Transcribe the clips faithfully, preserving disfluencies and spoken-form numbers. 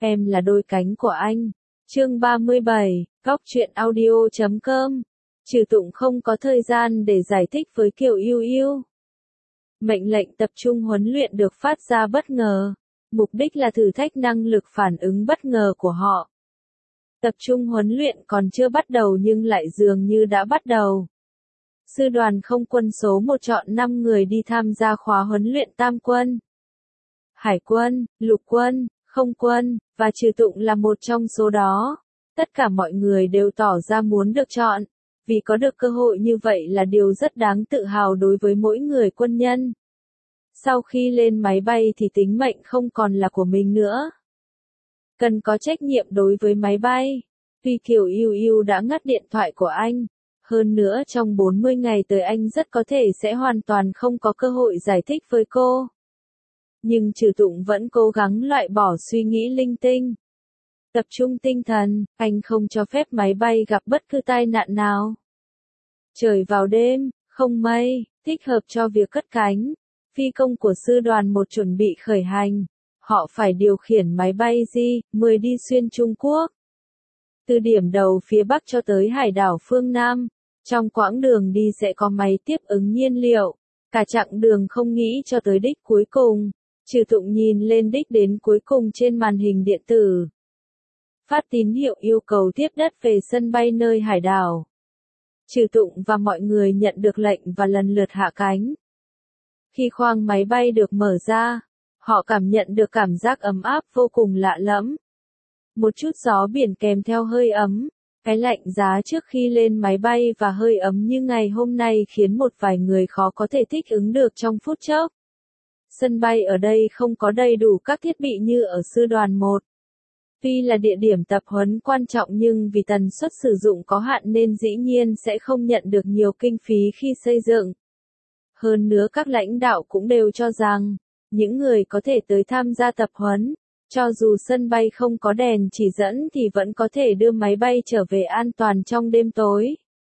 Em là đôi cánh của anh. Chương ba mươi bảy, Góc truyện audio chấm com. Trừ Tụng không có thời gian để giải thích với Kiều Yêu Yêu. Mệnh lệnh tập trung huấn luyện được phát ra bất ngờ. Mục đích là thử thách năng lực phản ứng bất ngờ của họ. Tập trung huấn luyện còn chưa bắt đầu nhưng lại dường như đã bắt đầu. Sư đoàn không quân số một chọn năm người đi tham gia khóa huấn luyện tam quân. Hải quân, lục quân, không quân, và Trừ Tụng là một trong số đó. Tất cả mọi người đều tỏ ra muốn được chọn, vì có được cơ hội như vậy là điều rất đáng tự hào đối với mỗi người quân nhân. Sau khi lên máy bay thì tính mệnh không còn là của mình nữa. Cần có trách nhiệm đối với máy bay. Vì Kiều Yêu Yêu đã ngắt điện thoại của anh. Hơn nữa trong bốn mươi ngày tới anh rất có thể sẽ hoàn toàn không có cơ hội giải thích với cô. Nhưng Trừ Tụng vẫn cố gắng loại bỏ suy nghĩ linh tinh. Tập trung tinh thần, anh không cho phép máy bay gặp bất cứ tai nạn nào. Trời vào đêm, không mây, thích hợp cho việc cất cánh. Phi công của sư đoàn một chuẩn bị khởi hành. Họ phải điều khiển máy bay G mười đi xuyên Trung Quốc. Từ điểm đầu phía Bắc cho tới hải đảo phương Nam. Trong quãng đường đi sẽ có máy tiếp ứng nhiên liệu. Cả chặng đường không nghĩ cho tới đích cuối cùng. Trừ Tụng nhìn lên đích đến cuối cùng trên màn hình điện tử. Phát tín hiệu yêu cầu tiếp đất về sân bay nơi hải đảo. Trừ Tụng và mọi người nhận được lệnh và lần lượt hạ cánh. Khi khoang máy bay được mở ra, họ cảm nhận được cảm giác ấm áp vô cùng lạ lẫm. Một chút gió biển kèm theo hơi ấm, cái lạnh giá trước khi lên máy bay và hơi ấm như ngày hôm nay khiến một vài người khó có thể thích ứng được trong phút chốc. Sân bay ở đây không có đầy đủ các thiết bị như ở sư đoàn một. Tuy là địa điểm tập huấn quan trọng nhưng vì tần suất sử dụng có hạn nên dĩ nhiên sẽ không nhận được nhiều kinh phí khi xây dựng. Hơn nữa các lãnh đạo cũng đều cho rằng, những người có thể tới tham gia tập huấn, cho dù sân bay không có đèn chỉ dẫn thì vẫn có thể đưa máy bay trở về an toàn trong đêm tối.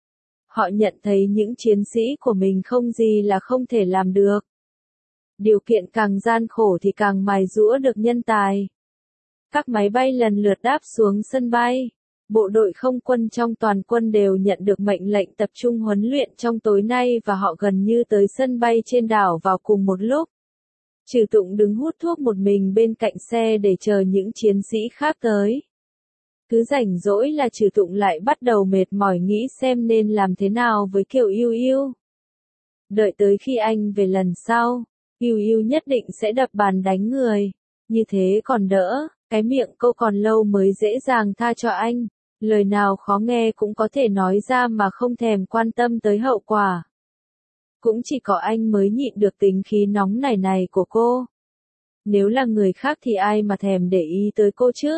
Họ nhận thấy những chiến sĩ của mình không gì là không thể làm được. Điều kiện càng gian khổ thì càng mài giũa được nhân tài. Các máy bay lần lượt đáp xuống sân bay. Bộ đội không quân trong toàn quân đều nhận được mệnh lệnh tập trung huấn luyện trong tối nay và họ gần như tới sân bay trên đảo vào cùng một lúc. Trừ Tụng đứng hút thuốc một mình bên cạnh xe để chờ những chiến sĩ khác tới. Cứ rảnh rỗi là Trừ Tụng lại bắt đầu mệt mỏi nghĩ xem nên làm thế nào với Kiều Yêu Yêu. Đợi tới khi anh về lần sau, Yêu Yêu nhất định sẽ đập bàn đánh người. Như thế còn đỡ, cái miệng cô còn lâu mới dễ dàng tha cho anh. Lời nào khó nghe cũng có thể nói ra mà không thèm quan tâm tới hậu quả. Cũng chỉ có anh mới nhịn được tính khí nóng nảy này của cô. Nếu là người khác thì ai mà thèm để ý tới cô chứ?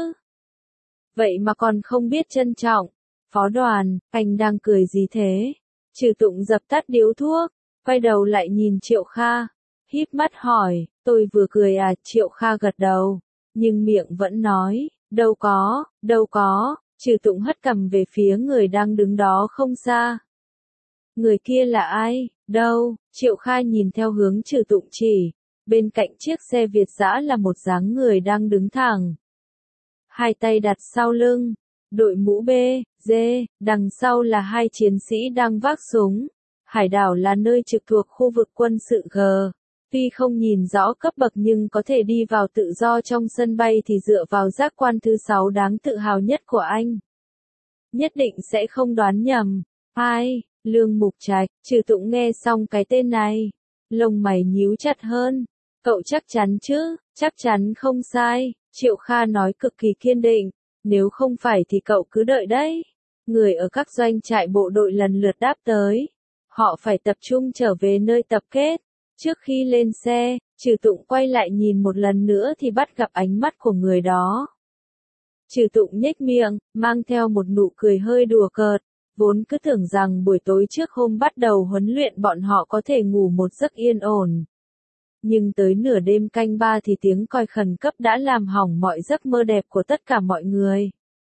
Vậy mà còn không biết trân trọng. Phó đoàn, anh đang cười gì thế? Trừ Tụng dập tắt điếu thuốc, quay đầu lại nhìn Triệu Kha. Híp mắt hỏi, tôi vừa cười à? Triệu Kha gật đầu, nhưng miệng vẫn nói, đâu có, đâu có. Trừ Tụng hất cằm về phía người đang đứng đó không xa. Người kia là ai? Đâu? Triệu Kha nhìn theo hướng Trừ Tụng chỉ. Bên cạnh chiếc xe Việt dã là một dáng người đang đứng thẳng. Hai tay đặt sau lưng. Đội mũ B, D, đằng sau là hai chiến sĩ đang vác súng. Hải đảo là nơi trực thuộc khu vực quân sự G. Tuy không nhìn rõ cấp bậc nhưng có thể đi vào tự do trong sân bay thì dựa vào giác quan thứ sáu đáng tự hào nhất của anh. Nhất định sẽ không đoán nhầm. Ai? Lương Mục Trạch. Trừ Tụng nghe xong cái tên này. Lông mày nhíu chặt hơn. Cậu chắc chắn chứ? Chắc chắn không sai. Triệu Kha nói cực kỳ kiên định. Nếu không phải thì cậu cứ đợi đấy. Người ở các doanh trại bộ đội lần lượt đáp tới. Họ phải tập trung trở về nơi tập kết. Trước khi lên xe, Trừ Tụng quay lại nhìn một lần nữa thì bắt gặp ánh mắt của người đó. Trừ Tụng nhếch miệng, mang theo một nụ cười hơi đùa cợt, vốn cứ tưởng rằng buổi tối trước hôm bắt đầu huấn luyện bọn họ có thể ngủ một giấc yên ổn. Nhưng tới nửa đêm canh ba thì tiếng còi khẩn cấp đã làm hỏng mọi giấc mơ đẹp của tất cả mọi người.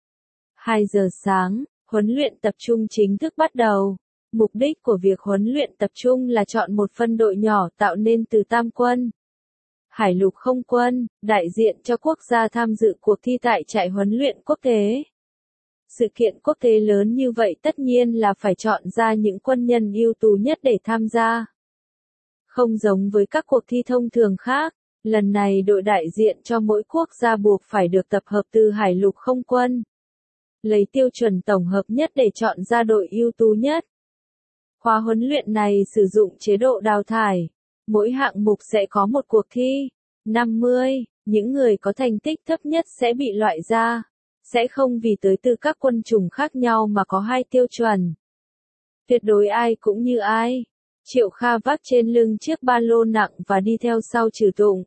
hai giờ sáng, huấn luyện tập trung chính thức bắt đầu. Mục đích của việc huấn luyện tập trung là chọn một phân đội nhỏ tạo nên từ tam quân. Hải lục không quân, đại diện cho quốc gia tham dự cuộc thi tại trại huấn luyện quốc tế. Sự kiện quốc tế lớn như vậy tất nhiên là phải chọn ra những quân nhân ưu tú nhất để tham gia. Không giống với các cuộc thi thông thường khác, lần này đội đại diện cho mỗi quốc gia buộc phải được tập hợp từ hải lục không quân. Lấy tiêu chuẩn tổng hợp nhất để chọn ra đội ưu tú nhất. Khóa huấn luyện này sử dụng chế độ đào thải. Mỗi hạng mục sẽ có một cuộc thi. năm mươi, những người có thành tích thấp nhất sẽ bị loại ra. Sẽ không vì tới từ các quân chủng khác nhau mà có hai tiêu chuẩn. Tuyệt đối ai cũng như ai. Triệu Kha vác trên lưng chiếc ba lô nặng và đi theo sau Trừ Tụng.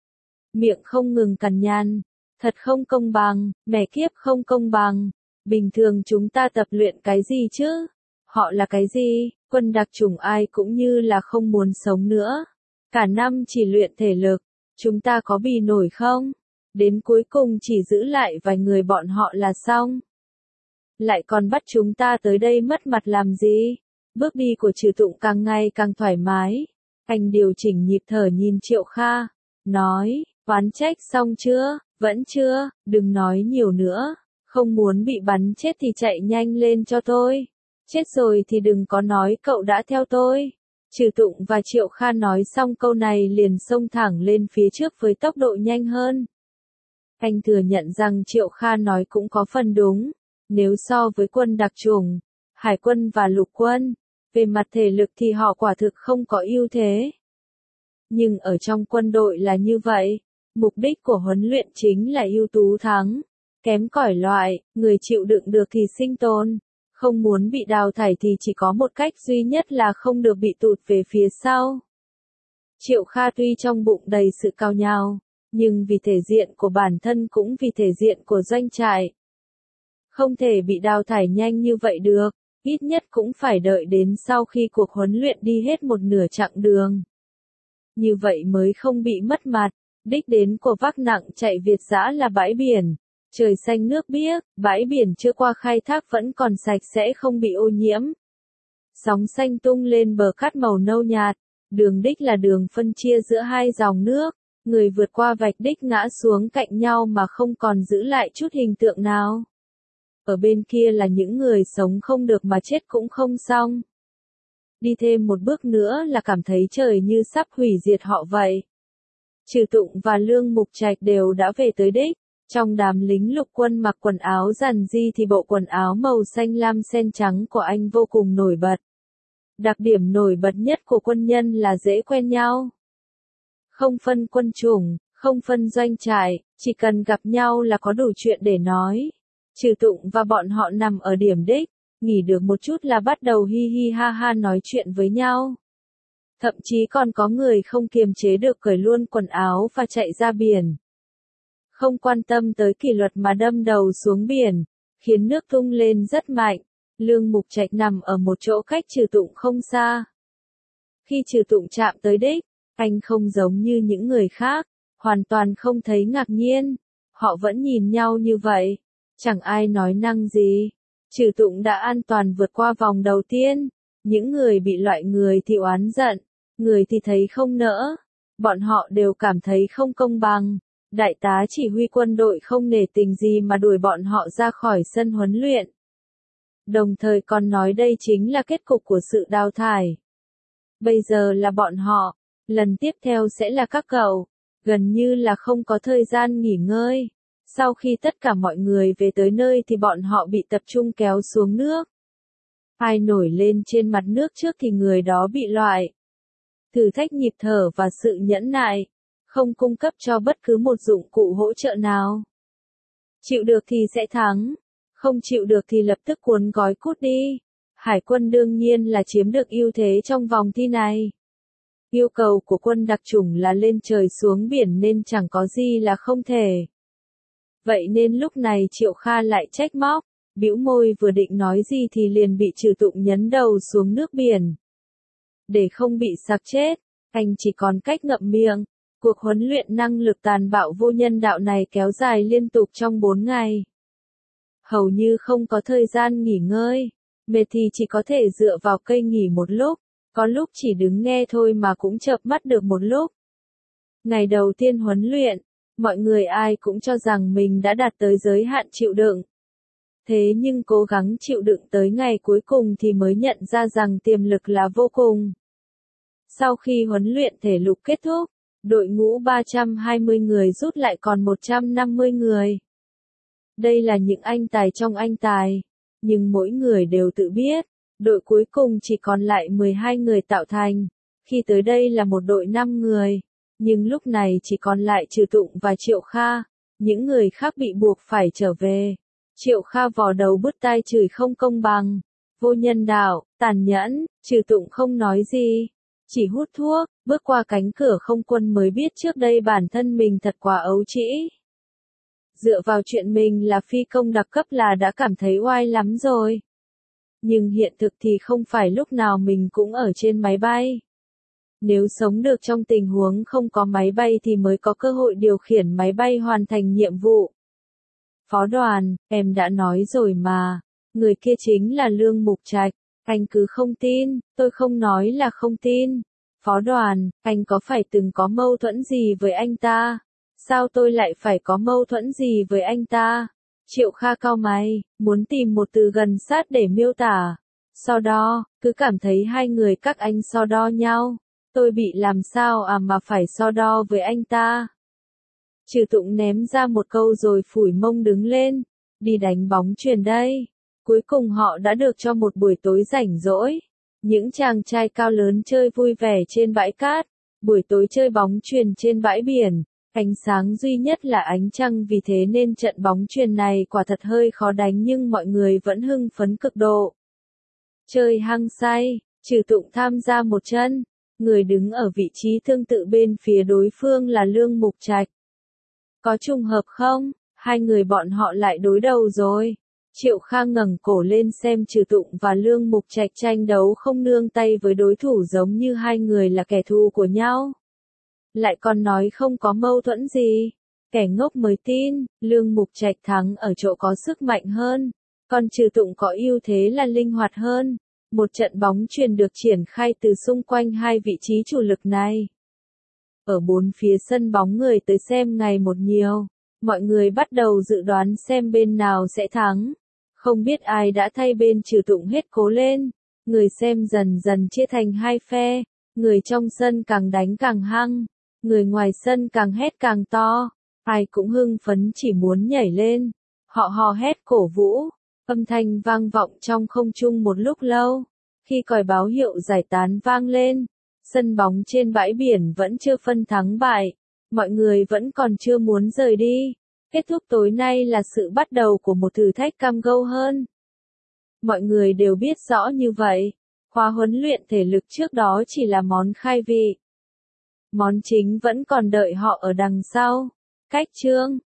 Miệng không ngừng cằn nhằn. Thật không công bằng, mẹ kiếp không công bằng. Bình thường chúng ta tập luyện cái gì chứ? Họ là cái gì? Quân đặc chủng ai cũng như là không muốn sống nữa. Cả năm chỉ luyện thể lực. Chúng ta có bì nổi không? Đến cuối cùng chỉ giữ lại vài người bọn họ là xong. Lại còn bắt chúng ta tới đây mất mặt làm gì? Bước đi của Trừ Tụng càng ngày càng thoải mái. Anh điều chỉnh nhịp thở nhìn Triệu Kha. Nói, oán trách xong chưa? Vẫn chưa, đừng nói nhiều nữa. Không muốn bị bắn chết thì chạy nhanh lên cho tôi. Chết rồi thì đừng có nói cậu đã theo tôi. Trừ Tụng và Triệu Kha nói xong câu này liền xông thẳng lên phía trước với tốc độ nhanh hơn. Anh thừa nhận rằng Triệu Kha nói cũng có phần đúng. Nếu so với quân đặc chủng, hải quân và lục quân, về mặt thể lực thì họ quả thực không có ưu thế. Nhưng ở trong quân đội là như vậy. Mục đích của huấn luyện chính là ưu tú thắng. Kém cỏi loại, người chịu đựng được thì sinh tồn. Không muốn bị đào thải thì chỉ có một cách duy nhất là không được bị tụt về phía sau. Triệu Kha tuy trong bụng đầy sự cao nhào, nhưng vì thể diện của bản thân cũng vì thể diện của doanh trại. Không thể bị đào thải nhanh như vậy được, ít nhất cũng phải đợi đến sau khi cuộc huấn luyện đi hết một nửa chặng đường. Như vậy mới không bị mất mặt. Đích đến của vác nặng chạy Việt dã là bãi biển. Trời xanh nước biếc, bãi biển chưa qua khai thác vẫn còn sạch sẽ không bị ô nhiễm. Sóng xanh tung lên bờ cát màu nâu nhạt. Đường đích là đường phân chia giữa hai dòng nước. Người vượt qua vạch đích ngã xuống cạnh nhau mà không còn giữ lại chút hình tượng nào. Ở bên kia là những người sống không được mà chết cũng không xong. Đi thêm một bước nữa là cảm thấy trời như sắp hủy diệt họ vậy. Trừ Tụng và Lương Mục Trạch đều đã về tới đích. Trong đám lính lục quân mặc quần áo giản dị thì bộ quần áo màu xanh lam sen trắng của anh vô cùng nổi bật. Đặc điểm nổi bật nhất của quân nhân là dễ quen nhau. Không phân quân chủng, không phân doanh trại, chỉ cần gặp nhau là có đủ chuyện để nói. Trừ Tụng và bọn họ nằm ở điểm đích, nghỉ được một chút là bắt đầu hi hi ha ha nói chuyện với nhau. Thậm chí còn có người không kiềm chế được cởi luôn quần áo và chạy ra biển. Không quan tâm tới kỷ luật mà đâm đầu xuống biển, khiến nước tung lên rất mạnh. Lương Mục Trạch nằm ở một chỗ cách Trừ Tụng không xa. Khi Trừ Tụng chạm tới đích, anh không giống như những người khác, hoàn toàn không thấy ngạc nhiên. Họ vẫn nhìn nhau như vậy, chẳng ai nói năng gì. Trừ Tụng đã an toàn vượt qua vòng đầu tiên. Những người bị loại người thì oán giận, người thì thấy không nỡ. Bọn họ đều cảm thấy không công bằng. Đại tá chỉ huy quân đội không nể tình gì mà đuổi bọn họ ra khỏi sân huấn luyện. Đồng thời còn nói đây chính là kết cục của sự đào thải. Bây giờ là bọn họ, lần tiếp theo sẽ là các cậu. Gần như là không có thời gian nghỉ ngơi. Sau khi tất cả mọi người về tới nơi thì bọn họ bị tập trung kéo xuống nước. Ai nổi lên trên mặt nước trước thì người đó bị loại. Thử thách nhịp thở và sự nhẫn nại. Không cung cấp cho bất cứ một dụng cụ hỗ trợ nào. Chịu được thì sẽ thắng. Không chịu được thì lập tức cuốn gói cút đi. Hải quân đương nhiên là chiếm được ưu thế trong vòng thi này. Yêu cầu của quân đặc chủng là lên trời xuống biển nên chẳng có gì là không thể. Vậy nên lúc này Triệu Kha lại trách móc, bĩu môi vừa định nói gì thì liền bị Trừ Tụng nhấn đầu xuống nước biển. Để không bị sặc chết, anh chỉ còn cách ngậm miệng. Cuộc huấn luyện năng lực tàn bạo vô nhân đạo này kéo dài liên tục trong bốn ngày. Hầu như không có thời gian nghỉ ngơi, mệt thì chỉ có thể dựa vào cây nghỉ một lúc, có lúc chỉ đứng nghe thôi mà cũng chợp mắt được một lúc. Ngày đầu tiên huấn luyện, mọi người ai cũng cho rằng mình đã đạt tới giới hạn chịu đựng. Thế nhưng cố gắng chịu đựng tới ngày cuối cùng thì mới nhận ra rằng tiềm lực là vô cùng. Sau khi huấn luyện thể lực kết thúc, đội ngũ ba trăm hai mươi người rút lại còn một trăm năm mươi người. Đây là những anh tài trong anh tài, nhưng mỗi người đều tự biết, đội cuối cùng chỉ còn lại mười hai người tạo thành, khi tới đây là một đội năm người, nhưng lúc này chỉ còn lại Trừ Tụng và Triệu Kha, những người khác bị buộc phải trở về. Triệu Kha vò đầu bứt tai chửi không công bằng, vô nhân đạo, tàn nhẫn. Trừ Tụng không nói gì, chỉ hút thuốc, bước qua cánh cửa không quân mới biết trước đây bản thân mình thật quá ấu trĩ. Dựa vào chuyện mình là phi công đặc cấp là đã cảm thấy oai lắm rồi. Nhưng hiện thực thì không phải lúc nào mình cũng ở trên máy bay. Nếu sống được trong tình huống không có máy bay thì mới có cơ hội điều khiển máy bay hoàn thành nhiệm vụ. Phó Đoàn, em đã nói rồi mà, người kia chính là Lương Mục Trạch, anh cứ không tin. Tôi không nói là không tin. Phó Đoàn, anh có phải từng có mâu thuẫn gì với anh ta? Sao tôi lại phải có mâu thuẫn gì với anh ta? Triệu Kha cau mày, muốn tìm một từ gần sát để miêu tả. So đo, cứ cảm thấy hai người các anh so đo nhau. Tôi bị làm sao à mà phải so đo với anh ta? Trừ Tụng ném ra một câu rồi phủi mông đứng lên. Đi đánh bóng chuyền đây. Cuối cùng họ đã được cho một buổi tối rảnh rỗi. Những chàng trai cao lớn chơi vui vẻ trên bãi cát. Buổi tối chơi bóng chuyền trên bãi biển. Ánh sáng duy nhất là ánh trăng, vì thế nên trận bóng chuyền này quả thật hơi khó đánh nhưng mọi người vẫn hưng phấn cực độ. Chơi hăng say, Trừ Tụng tham gia một chân. Người đứng ở vị trí tương tự bên phía đối phương là Lương Mục Trạch. Có trùng hợp không? Hai người bọn họ lại đối đầu rồi. Triệu Kha ngẩng cổ lên xem Trừ Tụng và Lương Mục Trạch tranh đấu không nương tay với đối thủ giống như hai người là kẻ thù của nhau. Lại còn nói không có mâu thuẫn gì. Kẻ ngốc mới tin. Lương Mục Trạch thắng ở chỗ có sức mạnh hơn. Còn Trừ Tụng có ưu thế là linh hoạt hơn. Một trận bóng chuyền được triển khai từ xung quanh hai vị trí chủ lực này. Ở bốn phía sân bóng người tới xem ngày một nhiều. Mọi người bắt đầu dự đoán xem bên nào sẽ thắng. Không biết ai đã thay bên Trừ Tụng hết cố lên. Người xem dần dần chia thành hai phe. Người trong sân càng đánh càng hăng. Người ngoài sân càng hét càng to. Ai cũng hưng phấn chỉ muốn nhảy lên. Họ hò hét cổ vũ. Âm thanh vang vọng trong không trung một lúc lâu. Khi còi báo hiệu giải tán vang lên, sân bóng trên bãi biển vẫn chưa phân thắng bại. Mọi người vẫn còn chưa muốn rời đi. Kết thúc tối nay là sự bắt đầu của một thử thách cam go hơn. Mọi người đều biết rõ như vậy. Khóa huấn luyện thể lực trước đó chỉ là món khai vị. Món chính vẫn còn đợi họ ở đằng sau. Cách chương